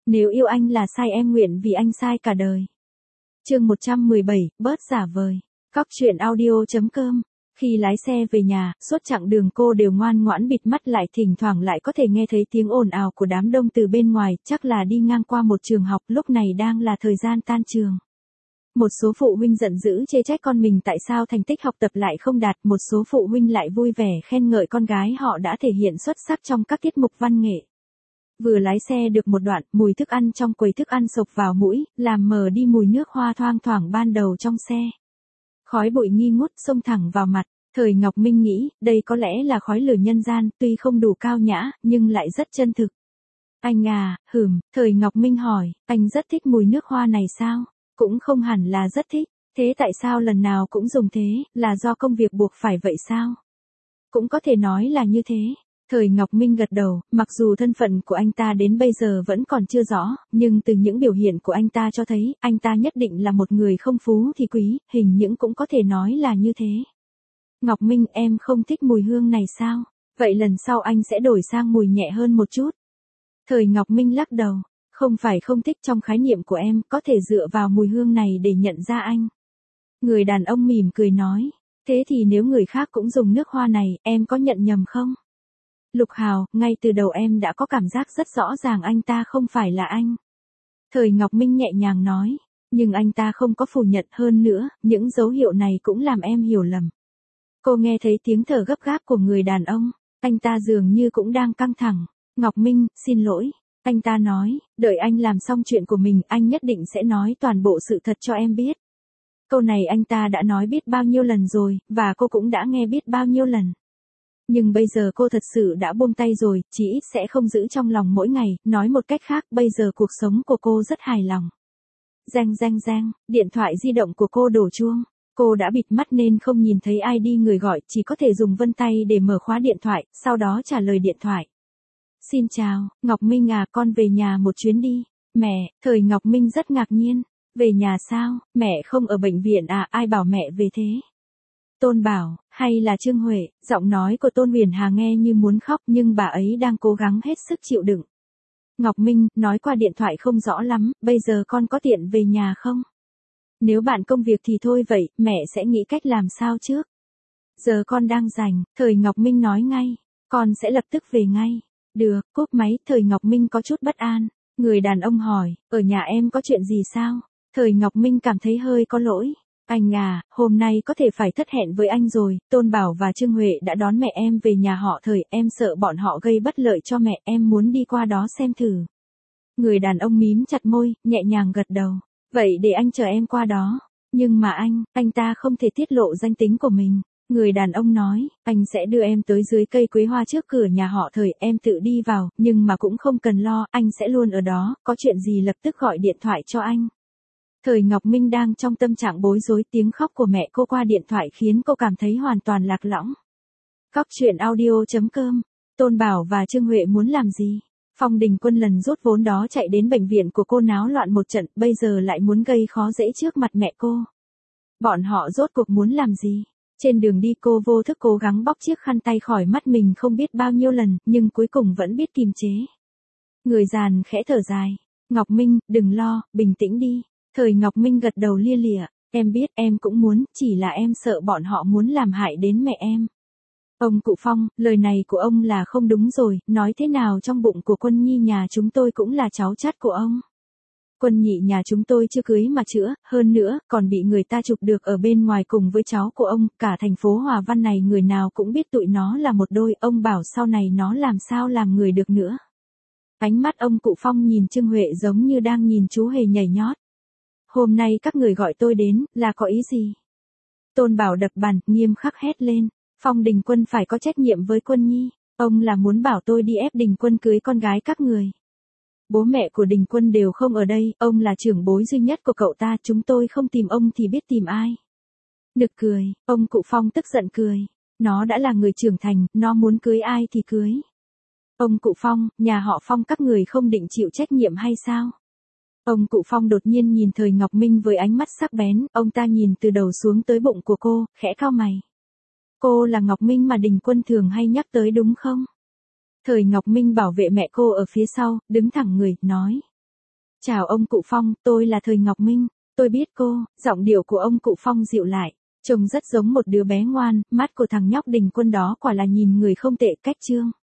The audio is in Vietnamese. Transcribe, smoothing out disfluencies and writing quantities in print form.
Nếu yêu anh là sai em nguyện vì anh sai cả đời. Chương 117, bớt giả vời. Cóc truyện audio.com. Khi lái xe về nhà, suốt chặng đường cô đều ngoan ngoãn bịt mắt lại, thỉnh thoảng lại có thể nghe thấy tiếng ồn ào của đám đông từ bên ngoài, chắc là đi ngang qua một trường học, lúc này đang là thời gian tan trường. Một số phụ huynh giận dữ chê trách con mình tại sao thành tích học tập lại không đạt, một số phụ huynh lại vui vẻ khen ngợi con gái họ đã thể hiện xuất sắc trong các tiết mục văn nghệ. Vừa lái xe được một đoạn, mùi thức ăn trong quầy thức ăn xộc vào mũi, làm mờ đi mùi nước hoa thoang thoảng ban đầu trong xe. Khói bụi nghi ngút xông thẳng vào mặt, Thời Ngọc Minh nghĩ, đây có lẽ là khói lửa nhân gian, tuy không đủ cao nhã, nhưng lại rất chân thực. Anh à, Thời Ngọc Minh hỏi, anh rất thích mùi nước hoa này sao? Cũng không hẳn là rất thích, thế tại sao lần nào cũng dùng thế, là do công việc buộc phải vậy sao? Cũng có thể nói là như thế. Thời Ngọc Minh gật đầu, mặc dù thân phận của anh ta đến bây giờ vẫn còn chưa rõ, nhưng từ những biểu hiện của anh ta cho thấy, anh ta nhất định là một người không phú thì quý, hình những cũng có thể nói là như thế. Ngọc Minh, em không thích mùi hương này sao? Vậy lần sau anh sẽ đổi sang mùi nhẹ hơn một chút. Thời Ngọc Minh lắc đầu, không phải không thích, trong khái niệm của em, có thể dựa vào mùi hương này để nhận ra anh. Người đàn ông mỉm cười nói, thế thì nếu người khác cũng dùng nước hoa này, em có nhận nhầm không? Lục Hào, ngay từ đầu em đã có cảm giác rất rõ ràng anh ta không phải là anh. Thời Ngọc Minh nhẹ nhàng nói, nhưng anh ta không có phủ nhận, hơn nữa, những dấu hiệu này cũng làm em hiểu lầm. Cô nghe thấy tiếng thở gấp gáp của người đàn ông, anh ta dường như cũng đang căng thẳng. Ngọc Minh, xin lỗi. Anh ta nói, đợi anh làm xong chuyện của mình, anh nhất định sẽ nói toàn bộ sự thật cho em biết. Câu này anh ta đã nói biết bao nhiêu lần rồi, và cô cũng đã nghe biết bao nhiêu lần. Nhưng bây giờ cô thật sự đã buông tay rồi, chỉ ít sẽ không giữ trong lòng mỗi ngày, nói một cách khác, bây giờ cuộc sống của cô rất hài lòng. Reng, điện thoại di động của cô đổ chuông. Cô đã bịt mắt nên không nhìn thấy ID người gọi, chỉ có thể dùng vân tay để mở khóa điện thoại, sau đó trả lời điện thoại. Xin chào, Ngọc Minh à, con về nhà một chuyến đi. Mẹ, Thời Ngọc Minh rất ngạc nhiên. Về nhà sao, mẹ không ở bệnh viện à, ai bảo mẹ về thế? Tôn Bảo, hay là Trương Huệ? Giọng nói của Tôn Huyền Hà nghe như muốn khóc, nhưng bà ấy đang cố gắng hết sức chịu đựng. Ngọc Minh, nói qua điện thoại không rõ lắm, bây giờ con có tiện về nhà không? Nếu bạn công việc thì thôi vậy, mẹ sẽ nghĩ cách làm sao trước. Giờ con đang rảnh, Thời Ngọc Minh nói ngay, con sẽ lập tức về ngay. Được, cúp máy, Thời Ngọc Minh có chút bất an. Người đàn ông hỏi, ở nhà em có chuyện gì sao? Thời Ngọc Minh cảm thấy hơi có lỗi. Anh à, hôm nay có thể phải thất hẹn với anh rồi, Tôn Bảo và Trương Huệ đã đón mẹ em về nhà họ Thời, em sợ bọn họ gây bất lợi cho mẹ, em muốn đi qua đó xem thử. Người đàn ông mím chặt môi, nhẹ nhàng gật đầu. Vậy để anh chờ em qua đó. Nhưng mà anh ta không thể tiết lộ danh tính của mình. Người đàn ông nói, anh sẽ đưa em tới dưới cây quế hoa trước cửa nhà họ Thời, em tự đi vào, nhưng mà cũng không cần lo, anh sẽ luôn ở đó, có chuyện gì lập tức gọi điện thoại cho anh. Thời Ngọc Minh đang trong tâm trạng bối rối, tiếng khóc của mẹ cô qua điện thoại khiến cô cảm thấy hoàn toàn lạc lõng. Cóc truyện audio.com. Tôn Bảo và Trương Huệ muốn làm gì? Phong Đình Quân lần rút vốn đó chạy đến bệnh viện của cô náo loạn một trận, bây giờ lại muốn gây khó dễ trước mặt mẹ cô. Bọn họ rốt cuộc muốn làm gì? Trên đường đi cô vô thức cố gắng bóc chiếc khăn tay khỏi mắt mình không biết bao nhiêu lần, nhưng cuối cùng vẫn biết kiềm chế. Người giàn khẽ thở dài. Ngọc Minh, đừng lo, bình tĩnh đi. Thời Ngọc Minh gật đầu lia lịa. Em biết, em cũng muốn, chỉ là em sợ bọn họ muốn làm hại đến mẹ em. Ông cụ Phong, lời này của ông là không đúng rồi, nói thế nào trong bụng của Quân Nhi nhà chúng tôi cũng là cháu chắt của ông. Quân Nhị nhà chúng tôi chưa cưới mà chữa, hơn nữa, còn bị người ta chụp được ở bên ngoài cùng với cháu của ông, cả thành phố Hòa Văn này người nào cũng biết tụi nó là một đôi, ông bảo sau này nó làm sao làm người được nữa. Ánh mắt ông cụ Phong nhìn Trương Huệ giống như đang nhìn chú hề nhảy nhót. Hôm nay các người gọi tôi đến, là có ý gì? Tôn Bảo đập bàn, nghiêm khắc hét lên. Phong Đình Quân phải có trách nhiệm với Quân Nhi. Ông là muốn bảo tôi đi ép Đình Quân cưới con gái các người. Bố mẹ của Đình Quân đều không ở đây, ông là trưởng bối duy nhất của cậu ta, chúng tôi không tìm ông thì biết tìm ai. Nực cười, ông cụ Phong tức giận cười. Nó đã là người trưởng thành, nó muốn cưới ai thì cưới. Ông cụ Phong, nhà họ Phong các người không định chịu trách nhiệm hay sao? Ông cụ Phong đột nhiên nhìn Thời Ngọc Minh với ánh mắt sắc bén, ông ta nhìn từ đầu xuống tới bụng của cô, khẽ cau mày. Cô là Ngọc Minh mà Đình Quân thường hay nhắc tới đúng không? Thời Ngọc Minh bảo vệ mẹ cô ở phía sau, đứng thẳng người, nói. Chào ông cụ Phong, tôi là Thời Ngọc Minh. Tôi biết cô. Giọng điệu của ông cụ Phong dịu lại. Trông rất giống một đứa bé ngoan, mắt của thằng nhóc Đình Quân đó quả là nhìn người không tệ. Cách Chương